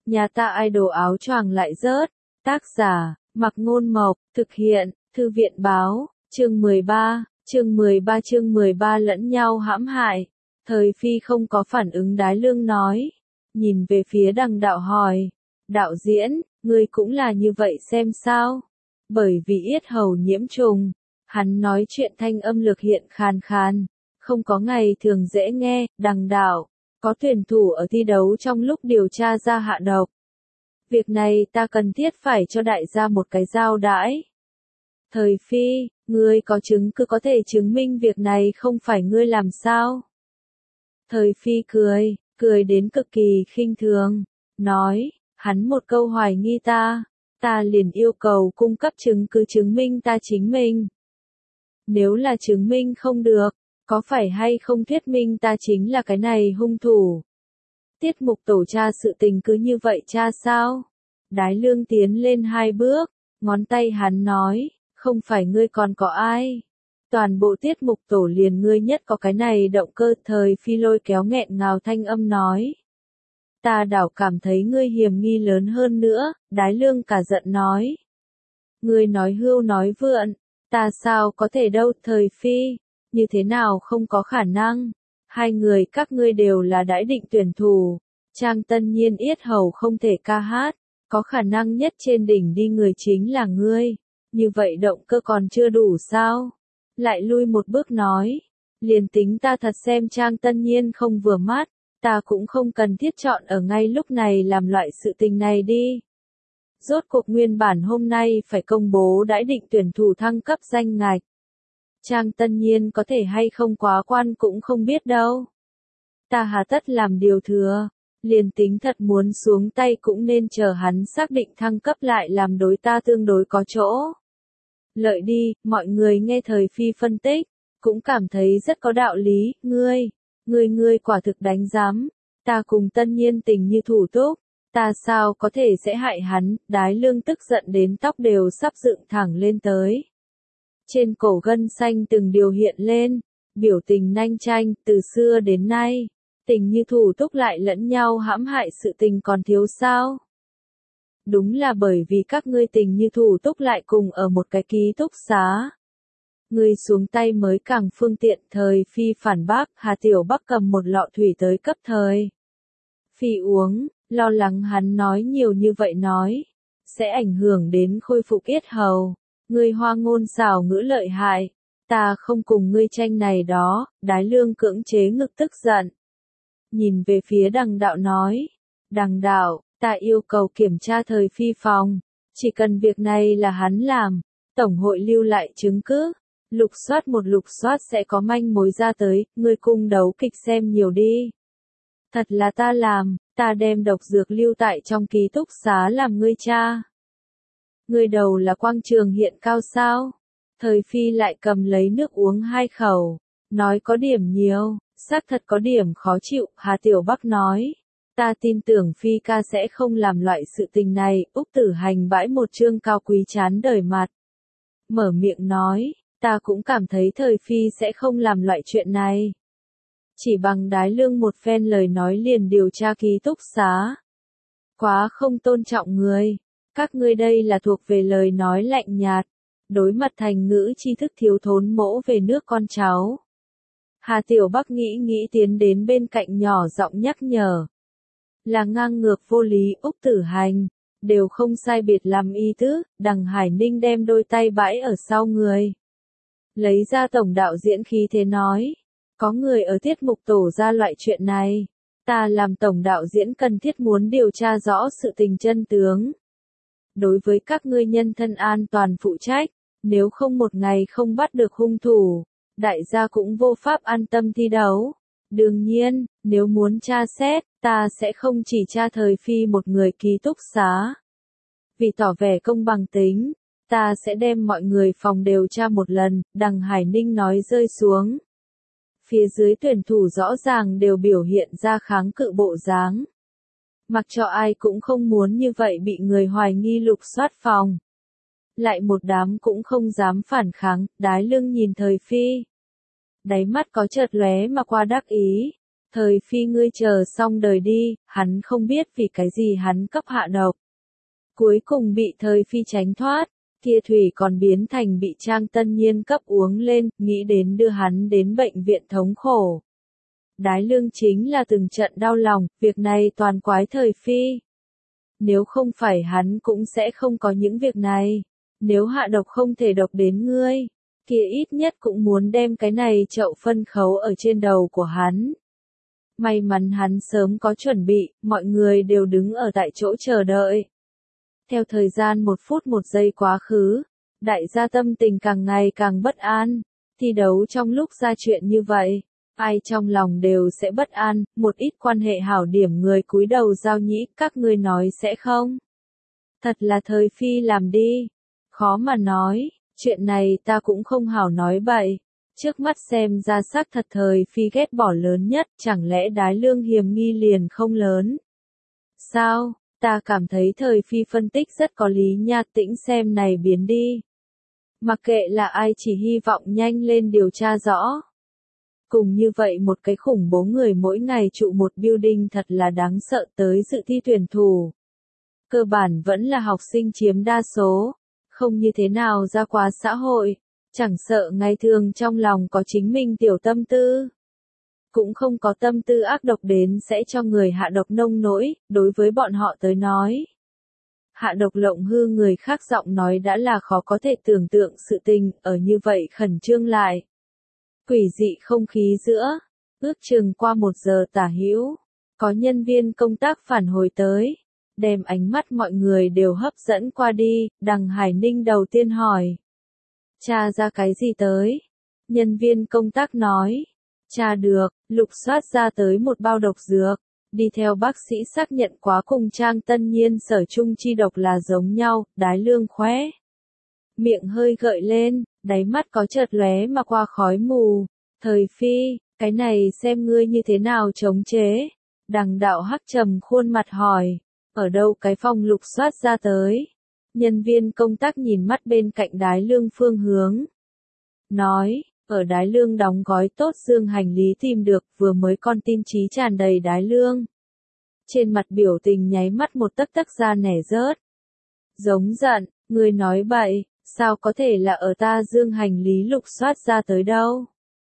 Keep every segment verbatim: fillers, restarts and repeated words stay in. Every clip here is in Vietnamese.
Nhà ta idol áo choàng lại rớt. Tác giả, Mặc Ngôn Mộc, thực hiện, Thư viện Báo, chương mười ba, chương mười ba chương mười ba lẫn nhau hãm hại. Thời Phi không có phản ứng, Đái Lương nói. Nhìn về phía Đằng Đạo hỏi. Đạo diễn, ngươi cũng là như vậy xem sao? Bởi vì yết hầu nhiễm trùng, hắn nói chuyện thanh âm lực hiện khàn khàn, không có ngày thường dễ nghe. Đằng Đạo, có tuyển thủ ở thi đấu trong lúc điều tra ra hạ độc. Việc này ta cần thiết phải cho đại gia một cái giao đãi. Thời Phi, ngươi có chứng cứ có thể chứng minh việc này không phải ngươi làm sao? Thời Phi cười, cười đến cực kỳ khinh thường, nói, hắn một câu hoài nghi ta, ta liền yêu cầu cung cấp chứng cứ chứng minh ta chính mình. Nếu là chứng minh không được, có phải hay không thuyết minh ta chính là cái này hung thủ? Tiết mục tổ tra sự tình cứ như vậy tra sao? Đái Lương tiến lên hai bước, ngón tay hắn nói, không phải ngươi còn có ai? Toàn bộ tiết mục tổ liền ngươi nhất có cái này động cơ. Thời Phi lôi kéo nghẹn ngào thanh âm nói. Ta đảo cảm thấy ngươi hiểm nghi lớn hơn nữa. Đái Lương cả giận nói. Ngươi nói hưu nói vượn, ta sao có thể đâu. Thời Phi, như thế nào không có khả năng? Hai người các ngươi đều là đãi định tuyển thủ. Trang Tân Nhiên yết hầu không thể ca hát, có khả năng nhất trên đỉnh đi người chính là ngươi. Như vậy động cơ còn chưa đủ sao? Lại lui một bước nói, liền tính ta thật xem Trang Tân Nhiên không vừa mắt, ta cũng không cần thiết chọn ở ngay lúc này làm loại sự tình này đi. Rốt cuộc nguyên bản hôm nay phải công bố đãi định tuyển thủ thăng cấp danh ngạch. Trang Tân Nhiên có thể hay không quá quan cũng không biết đâu. Ta hà tất làm điều thừa, liền tính thật muốn xuống tay cũng nên chờ hắn xác định thăng cấp lại làm đối ta tương đối có chỗ. Lợi đi. Mọi người nghe Thời Phi phân tích, cũng cảm thấy rất có đạo lý. Ngươi, ngươi ngươi quả thực đánh giám, ta cùng Tân Nhiên tình như thủ túc, ta sao có thể sẽ hại hắn? Đái Lương tức giận đến tóc đều sắp dựng thẳng lên tới. Trên cổ gân xanh từng điều hiện lên, biểu tình nhanh chanh. Từ xưa đến nay, tình như thủ túc lại lẫn nhau hãm hại sự tình còn thiếu sao? Đúng là bởi vì các ngươi tình như thủ túc lại cùng ở một cái ký túc xá. Ngươi xuống tay mới càng phương tiện. Thời Phi phản bác. Hà Tiểu Bắc cầm một lọ thủy tới cấp Thời Phi uống, lo lắng hắn nói nhiều như vậy nói, sẽ ảnh hưởng đến khôi phục yết hầu. Ngươi hoa ngôn xảo ngữ lợi hại, ta không cùng ngươi tranh này đó. Đái Lương cưỡng chế ngực tức giận. Nhìn về phía Đằng Đạo nói, Đằng Đạo, ta yêu cầu kiểm tra Thời Phi phòng, chỉ cần việc này là hắn làm, Tổng hội lưu lại chứng cứ, lục soát một lục soát sẽ có manh mối ra tới. Ngươi cung đấu kịch xem nhiều đi. Thật là ta làm, ta đem độc dược lưu tại trong ký túc xá làm ngươi cha. Ngươi đầu là quang trường hiện cao sao? Thời Phi lại cầm lấy nước uống hai khẩu, nói có điểm nhiều, xác thật có điểm khó chịu. Hà Tiểu Bắc nói. Ta tin tưởng Phi ca sẽ không làm loại sự tình này. Úc Tử Hành bãi một trương cao quý chán đời mặt, mở miệng nói, ta cũng cảm thấy Thời Phi sẽ không làm loại chuyện này. Chỉ bằng Đái Lương một phen lời nói liền điều tra ký túc xá. Quá không tôn trọng người. Các ngươi đây là thuộc về lời nói lạnh nhạt, đối mặt thành ngữ tri thức thiếu thốn mỗ về nước con cháu. Hà Tiểu Bắc nghĩ nghĩ tiến đến bên cạnh nhỏ giọng nhắc nhở. Là ngang ngược vô lý. Úc Tử Hành, đều không sai biệt làm ý tứ. Đằng Hải Ninh đem đôi tay bãi ở sau người, lấy ra tổng đạo diễn khí thế nói, có người ở tiết mục tổ ra loại chuyện này, ta làm tổng đạo diễn cần thiết muốn điều tra rõ sự tình chân tướng. Đối với các ngươi nhân thân an toàn phụ trách, nếu không một ngày không bắt được hung thủ, đại gia cũng vô pháp an tâm thi đấu. Đương nhiên, nếu muốn tra xét, ta sẽ không chỉ tra Thời Phi một người ký túc xá. Vì tỏ vẻ công bằng tính, ta sẽ đem mọi người phòng đều tra một lần. Đằng Hải Ninh nói rơi xuống. Phía dưới tuyển thủ rõ ràng đều biểu hiện ra kháng cự bộ dáng. Mặc cho ai cũng không muốn như vậy bị người hoài nghi lục soát phòng. Lại một đám cũng không dám phản kháng. Đái Lương nhìn Thời Phi, đáy mắt có chợt lóe mà qua đắc ý. Thời phi ngươi chờ xong đời đi, hắn không biết vì cái gì hắn cấp hạ độc. Cuối cùng bị thời phi tránh thoát, kia thủy còn biến thành bị Trang Tân Nhiên cấp uống lên, nghĩ đến đưa hắn đến bệnh viện thống khổ. Đái Lương chính là từng trận đau lòng, việc này toàn quái thời phi. Nếu không phải hắn cũng sẽ không có những việc này. Nếu hạ độc không thể độc đến ngươi, kia ít nhất cũng muốn đem cái này chậu phân khấu ở trên đầu của hắn. May mắn hắn sớm có chuẩn bị, mọi người đều đứng ở tại chỗ chờ đợi. Theo thời gian một phút một giây quá khứ, đại gia tâm tình càng ngày càng bất an. Thi đấu trong lúc ra chuyện như vậy, ai trong lòng đều sẽ bất an, một ít quan hệ hảo điểm người cúi đầu giao nhĩ, các ngươi nói sẽ không? Thật là thời phi làm đi. Khó mà nói, chuyện này ta cũng không hảo nói bậy. Trước mắt xem ra xác thật thời phi ghét bỏ lớn nhất, chẳng lẽ Đái Lương hiểm nghi liền không lớn? Sao, ta cảm thấy thời phi phân tích rất có lý nha, tĩnh xem này biến đi. Mặc kệ là ai chỉ hy vọng nhanh lên điều tra rõ. Cùng như vậy một cái khủng bố người mỗi ngày trụ một building thật là đáng sợ tới dự thi tuyển thủ. Cơ bản vẫn là học sinh chiếm đa số, không như thế nào ra quá xã hội, chẳng sợ ngày thường trong lòng có chính mình tiểu tâm tư. Cũng không có tâm tư ác độc đến sẽ cho người hạ độc nông nỗi, đối với bọn họ tới nói. Hạ độc lộng hư người khác giọng nói đã là khó có thể tưởng tượng sự tình, ở như vậy khẩn trương lại. Quỷ dị không khí giữa, ước chừng qua một giờ tả hữu, có nhân viên công tác phản hồi tới, đem ánh mắt mọi người đều hấp dẫn qua đi, Đằng Hải Ninh đầu tiên hỏi. Tra ra cái gì tới? Nhân viên công tác nói. Tra được, lục soát ra tới một bao độc dược, đi theo bác sĩ xác nhận quá cùng Trang Tân Nhiên sở chung chi độc là giống nhau, Đái Lương khóe. Miệng hơi gợi lên, đáy mắt có chợt lóe mà qua khói mù. Thời phi, cái này xem ngươi như thế nào chống chế. Đằng đạo hắc trầm khuôn mặt hỏi, ở đâu cái phòng lục soát ra tới. Nhân viên công tác nhìn mắt bên cạnh Đái Lương phương hướng. Nói, ở Đái Lương đóng gói tốt dương hành lý tìm được, vừa mới con tin trí tràn đầy Đái Lương. Trên mặt biểu tình nháy mắt một tấc tấc da nẻ rớt. Giống giận, ngươi nói bậy, sao có thể là ở ta dương hành lý lục soát ra tới đâu.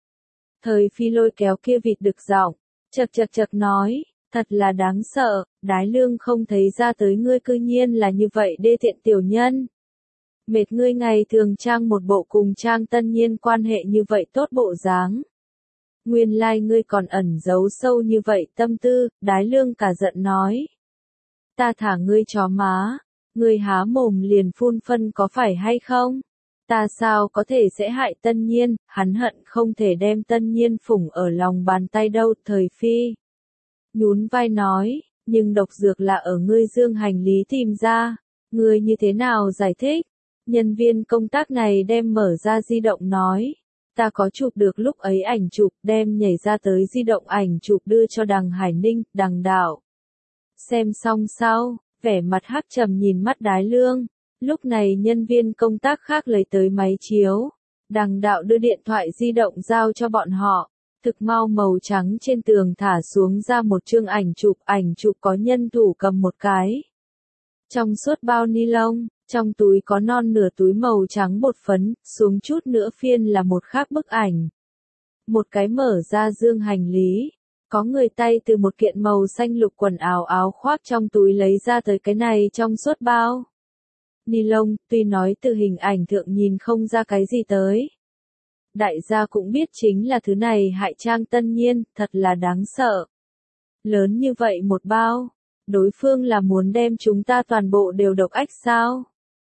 Thời phi lôi kéo kia vịt đực giọng, chật chật chật nói, thật là đáng sợ, Đái Lương không thấy ra tới ngươi cư nhiên là như vậy đê tiện tiểu nhân. Mệt ngươi ngày thường trang một bộ cùng Trang Tân Nhiên quan hệ như vậy tốt bộ dáng. Nguyên lai like ngươi còn ẩn giấu sâu như vậy tâm tư, Đái Lương cả giận nói. Ta thả ngươi chó má, ngươi há mồm liền phun phân có phải hay không? Ta sao có thể sẽ hại Tân Nhiên, hắn hận không thể đem Tân Nhiên phủng ở lòng bàn tay đâu, thời phi. Nhún vai nói, nhưng độc dược là ở ngươi dương hành lý tìm ra, ngươi như thế nào giải thích? Nhân viên công tác này đem mở ra di động nói, ta có chụp được lúc ấy ảnh chụp, đem nhảy ra tới di động ảnh chụp đưa cho Đằng Hải Ninh, Đằng đạo. Xem xong sau, vẻ mặt hắc trầm nhìn mắt Đái Lương, lúc này nhân viên công tác khác lấy tới máy chiếu, Đằng đạo đưa điện thoại di động giao cho bọn họ. Thực mau màu trắng trên tường thả xuống ra một chương ảnh chụp, ảnh chụp có nhân thủ cầm một cái. Trong suốt bao ni lông, trong túi có non nửa túi màu trắng bột phấn, xuống chút nữa phiên là một khác bức ảnh. Một cái mở ra dương hành lý, có người tay từ một kiện màu xanh lục quần áo áo khoác trong túi lấy ra tới cái này trong suốt bao ni lông, tuy nói từ hình ảnh thượng nhìn không ra cái gì tới. Đại gia cũng biết chính là thứ này hại Trang Tân Nhiên, thật là đáng sợ. Lớn như vậy một bao, đối phương là muốn đem chúng ta toàn bộ đều độc ách sao?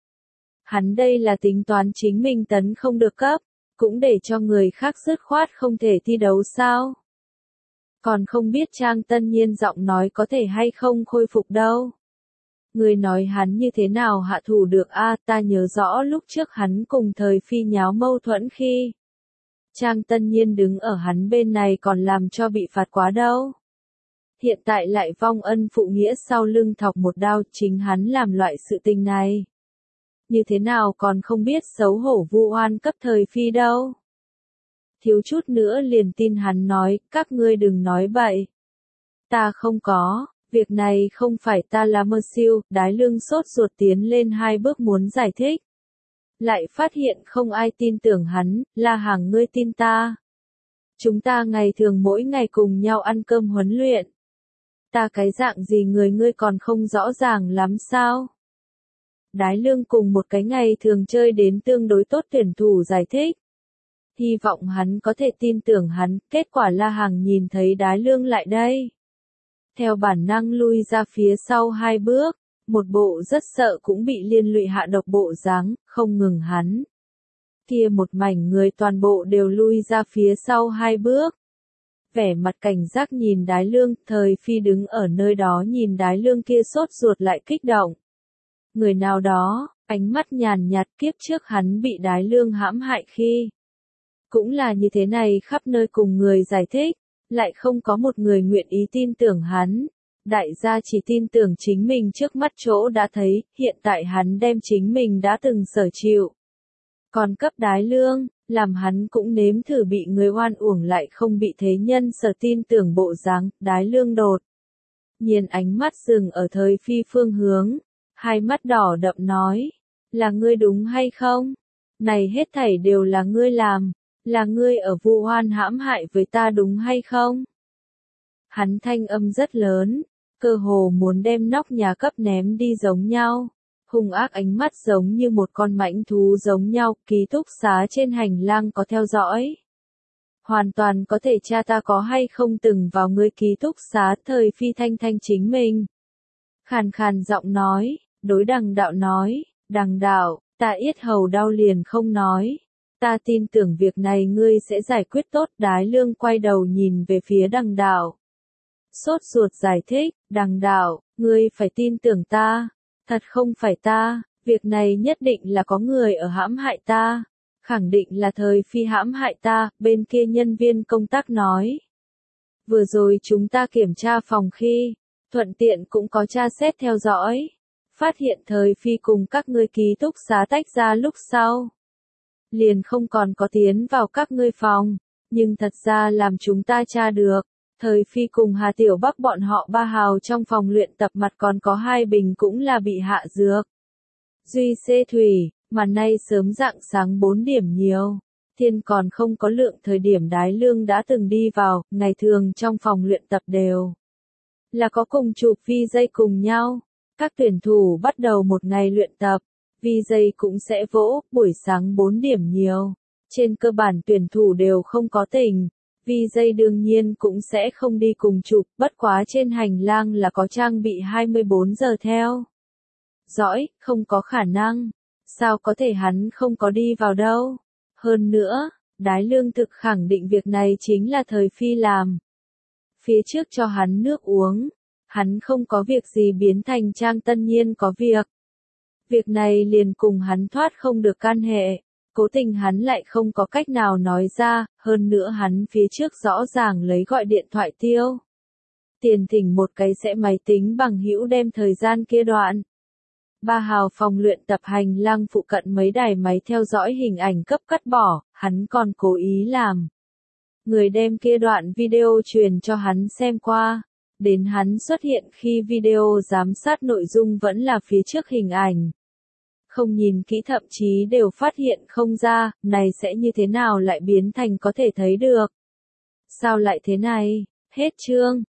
Hắn đây là tính toán chính mình tấn không được cấp, cũng để cho người khác dứt khoát không thể thi đấu sao? Còn không biết Trang Tân Nhiên giọng nói có thể hay không khôi phục đâu. Người nói hắn như thế nào hạ thủ được a, ta nhớ rõ lúc trước hắn cùng thời phi nháo mâu thuẫn khi Trang Tân Nhiên đứng ở hắn bên này còn làm cho bị phạt quá đâu. Hiện tại lại vong ân phụ nghĩa sau lưng thọc một đao, chính hắn làm loại sự tình này. Như thế nào còn không biết xấu hổ vu oan cấp thời phi đâu. thiếu chút nữa liền tin hắn nói, các ngươi đừng nói bậy. Ta không có, việc này không phải ta là mơ siêu, Đái Lương sốt ruột tiến lên hai bước muốn giải thích. Lại phát hiện không ai tin tưởng hắn, La Hằng ngươi tin ta. Chúng ta ngày thường mỗi ngày cùng nhau ăn cơm huấn luyện. Ta cái dạng gì người ngươi còn không rõ ràng lắm sao? Đái Lương cùng một cái ngày thường chơi đến tương đối tốt tuyển thủ giải thích. Hy vọng hắn có thể tin tưởng hắn, kết quả La Hằng nhìn thấy Đái Lương lại đây. Theo bản năng lui ra phía sau hai bước, một bộ rất sợ cũng bị liên lụy hạ độc bộ dáng, không ngừng hắn. Kia một mảnh người toàn bộ đều lui ra phía sau hai bước. Vẻ mặt cảnh giác nhìn Đái Lương, Thời Phi đứng ở nơi đó nhìn Đái Lương kia sốt ruột lại kích động. Người nào đó, ánh mắt nhàn nhạt kiếp trước hắn bị Đái Lương hãm hại khi. Cũng là như thế này khắp nơi cùng người giải thích, lại không có một người nguyện ý tin tưởng hắn. Đại gia chỉ tin tưởng chính mình trước mắt chỗ đã thấy, hiện tại hắn đem chính mình đã từng sở chịu. Còn cấp Đái Lương, làm hắn cũng nếm thử bị người oan uổng lại không bị thế nhân sở tin tưởng bộ dáng, Đái Lương đột. Nhiên ánh mắt dừng ở Thời Phi phương hướng, hai mắt đỏ đậm nói, là ngươi đúng hay không? Này hết thảy đều là ngươi làm, là ngươi ở vu oan hãm hại với ta đúng hay không? Hắn thanh âm rất lớn, cơ hồ muốn đem nóc nhà cấp ném đi giống nhau. Hung ác ánh mắt giống như một con mãnh thú giống nhau, ký túc xá trên hành lang có theo dõi. Hoàn toàn có thể cha ta có hay không từng vào ngươi ký túc xá, Thời Phi thanh thanh chính mình. Khàn khàn giọng nói, đối Đằng Đạo nói, Đằng Đạo, ta yết hầu đau liền không nói. Ta tin tưởng việc này ngươi sẽ giải quyết tốt. Đái Lương quay đầu nhìn về phía Đằng Đạo. Sốt ruột giải thích, Đằng Đạo, ngươi phải tin tưởng ta. Thật không phải ta, việc này nhất định là có người ở hãm hại ta. Khẳng định là Thời Phi hãm hại ta, bên kia nhân viên công tác nói. Vừa rồi chúng ta kiểm tra phòng khi, thuận tiện cũng có tra xét theo dõi. Phát hiện Thời Phi cùng các ngươi ký túc xá tách ra lúc sau. Liền không còn có tiến vào các ngươi phòng, nhưng thật ra làm chúng ta tra được. Thời Phi cùng Hà Tiểu Bắc bọn họ ba hào trong phòng luyện tập mặt còn có hai bình cũng là bị hạ dược. Duy xê thủy, mà nay sớm rạng sáng bốn điểm nhiều. Thiên còn không có lượng thời điểm Đái Lương đã từng đi vào, ngày thường trong phòng luyện tập đều. Là có cùng chụp vi dây cùng nhau. Các tuyển thủ bắt đầu một ngày luyện tập. Vi dây cũng sẽ vỗ, buổi sáng bốn điểm nhiều. Trên cơ bản tuyển thủ đều không có tình. Vi dây đương nhiên cũng sẽ không đi cùng chụp, bất quá trên hành lang là có trang bị hai mươi bốn giờ theo. Dõi, không có khả năng. Sao có thể hắn không có đi vào đâu? Hơn nữa, Đái Lương thực khẳng định việc này chính là Thời Phi làm. Phía trước cho hắn nước uống, hắn không có việc gì biến thành Trang Tân Nhiên có việc. Việc này liền cùng hắn thoát không được can hệ. Cố tình hắn lại không có cách nào nói ra, hơn nữa hắn phía trước rõ ràng lấy gọi điện thoại tiêu. Tiền thỉnh một cái sẽ máy tính bằng hữu đem thời gian kia đoạn. Ba hào phòng luyện tập hành lang phụ cận mấy đài máy theo dõi hình ảnh cấp cắt bỏ, hắn còn cố ý làm. Người đem kia đoạn video truyền cho hắn xem qua. Đến hắn xuất hiện khi video giám sát nội dung vẫn là phía trước hình ảnh. Không nhìn kỹ thậm chí đều phát hiện không ra, này sẽ như thế nào lại biến thành có thể thấy được. Sao lại thế này? Hết chương.